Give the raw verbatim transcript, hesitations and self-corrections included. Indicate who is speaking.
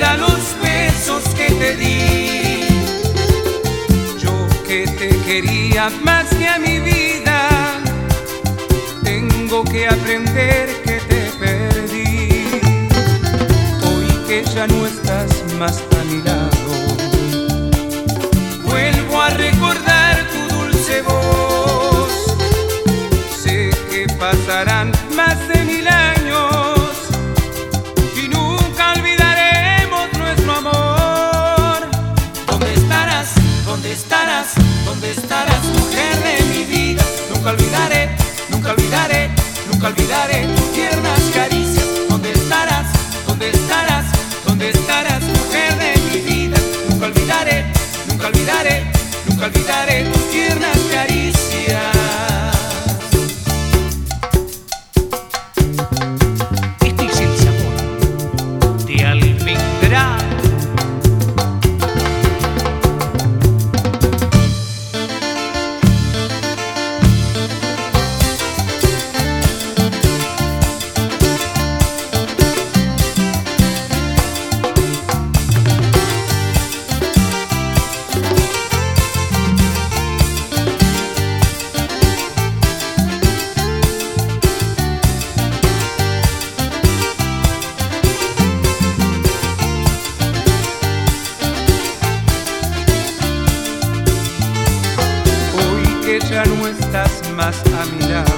Speaker 1: olvida los besos que te di. Yo que te quería más que a mi vida, tengo que aprender que te perdí. Hoy que ya no estás más a mi lado, vuelvo a recordar tu dulce voz. Sé que pasarán más de mil años y nunca olvidaremos nuestro amor. ¿Dónde estarás? ¿Dónde estarás? ¿Dónde estarás, mujer de mi vida? Nunca olvidaré, nunca olvidaré, nunca olvidaré tus tiernas caricias. ¿Dónde estarás? ¿Dónde estarás? ¿Dónde estarás, mujer de mi vida? Nunca olvidaré, nunca olvidaré, nunca olvidaré tus tiernas caricias.
Speaker 2: Este es el sabor de almendra.
Speaker 1: Que ya no estás más a mi lado,